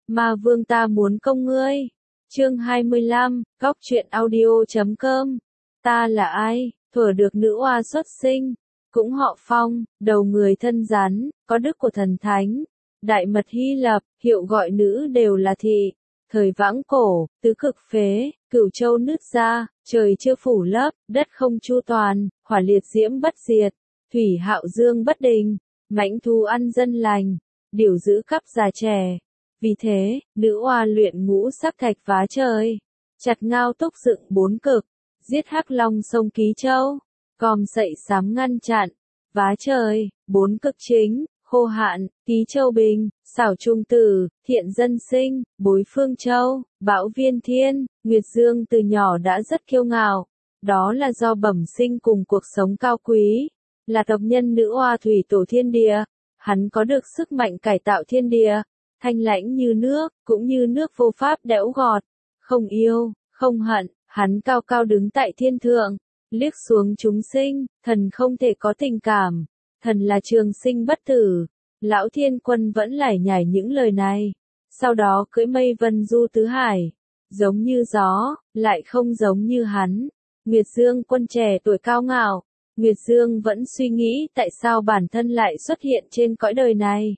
Ma vương ta muốn công ngươi. Chương 25, Góc truyện audio.com. Ta là ai? Thuở được nữ oa xuất sinh, cũng họ Phong, đầu người thân rắn, có đức của thần thánh. Đại mật Hy Lạp, hiệu gọi nữ đều là thị. Thời vãng cổ, tứ cực phế, cửu châu nứt ra, trời chưa phủ lấp, đất không chu toàn, hỏa liệt diễm bất diệt, thủy hạo dương bất đình, mãnh thú ăn dân lành, điều giữ khắp già trẻ. Vì thế, nữ oa luyện ngũ sắc thạch vá trời, chặt ngao túc dựng bốn cực, giết hắc long sông Ký Châu, còm sậy sám ngăn chặn, vá trời, bốn cực chính, khô hạn, Ký Châu bình, xảo trung tử, thiện dân sinh, bối phương châu, bão viên thiên. Nguyệt Dương từ nhỏ đã rất kiêu ngạo, đó là do bẩm sinh cùng cuộc sống cao quý, là tộc nhân nữ oa thủy tổ thiên địa, hắn có được sức mạnh cải tạo thiên địa, thanh lãnh như nước, cũng như nước vô pháp đẽo gọt, không yêu, không hận, hắn cao cao đứng tại thiên thượng, liếc xuống chúng sinh, thần không thể có tình cảm, thần là trường sinh bất tử. Lão Thiên Quân vẫn lải nhải những lời này, sau đó cưỡi mây vân du tứ hải, giống như gió, lại không giống như hắn. Nguyệt Dương Quân trẻ tuổi cao ngạo, Nguyệt Dương vẫn suy nghĩ tại sao bản thân lại xuất hiện trên cõi đời này.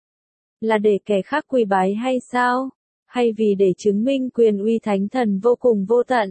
Là để kẻ khác quỳ bái hay sao? Hay vì để chứng minh quyền uy thánh thần vô cùng vô tận?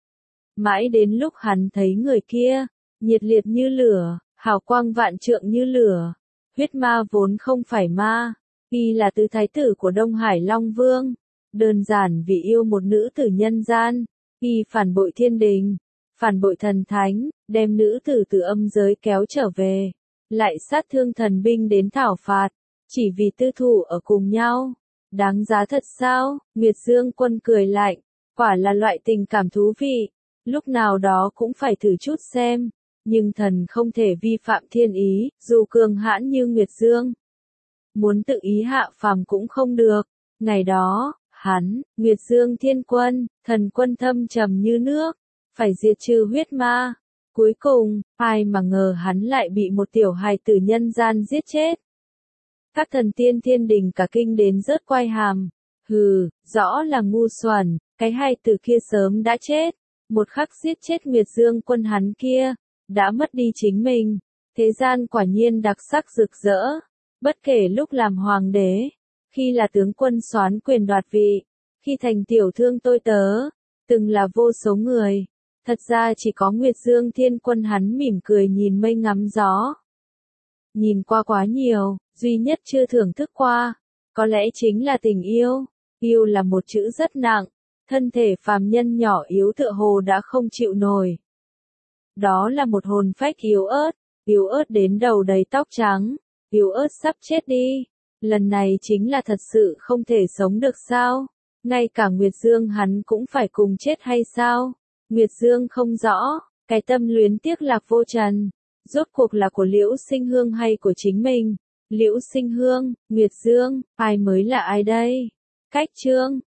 Mãi đến lúc hắn thấy người kia, nhiệt liệt như lửa, hào quang vạn trượng như lửa. Huyết ma vốn không phải ma, y là tứ thái tử của Đông Hải Long Vương. Đơn giản vì yêu một nữ tử nhân gian, y phản bội thiên đình, phản bội thần thánh, đem nữ tử từ âm giới kéo trở về, lại sát thương thần binh đến thảo phạt, chỉ vì tư thủ ở cùng nhau. Đáng giá thật sao? Nguyệt Dương Quân cười lạnh, quả là loại tình cảm thú vị, lúc nào đó cũng phải thử chút xem. Nhưng thần không thể vi phạm thiên ý, dù cường hãn như Nguyệt Dương. Muốn tự ý hạ phàm cũng không được. Ngày đó, hắn, Nguyệt Dương Thiên Quân, thần quân thâm trầm như nước, phải diệt trừ huyết ma. Cuối cùng, ai mà ngờ hắn lại bị một tiểu hài tử nhân gian giết chết. Các thần tiên thiên đình cả kinh đến rớt quai hàm. Hừ, rõ là ngu xuẩn, cái hài tử kia sớm đã chết. Một khắc giết chết Nguyệt Dương Quân hắn kia, đã mất đi chính mình. Thế gian quả nhiên đặc sắc rực rỡ. Bất kể lúc làm hoàng đế, khi là tướng quân soán quyền đoạt vị, khi thành tiểu thương tôi tớ, từng là vô số người. Thật ra chỉ có Nguyệt Dương Thiên Quân hắn mỉm cười nhìn mây ngắm gió. Nhìn qua quá nhiều, duy nhất chưa thưởng thức qua, có lẽ chính là tình yêu. Yêu là một chữ rất nặng, thân thể phàm nhân nhỏ yếu tựa hồ đã không chịu nổi. Đó là một hồn phách yếu ớt đến đầu đầy tóc trắng, yếu ớt sắp chết đi. Lần này chính là thật sự không thể sống được sao? Ngay cả Nguyệt Dương hắn cũng phải cùng chết hay sao? Nguyệt Dương không rõ, cái tâm luyến tiếc lạc vô trần, rốt cuộc là của Liễu Sinh Hương hay của chính mình? Liễu Sinh Hương, Nguyệt Dương, ai mới là ai đây? Cách chương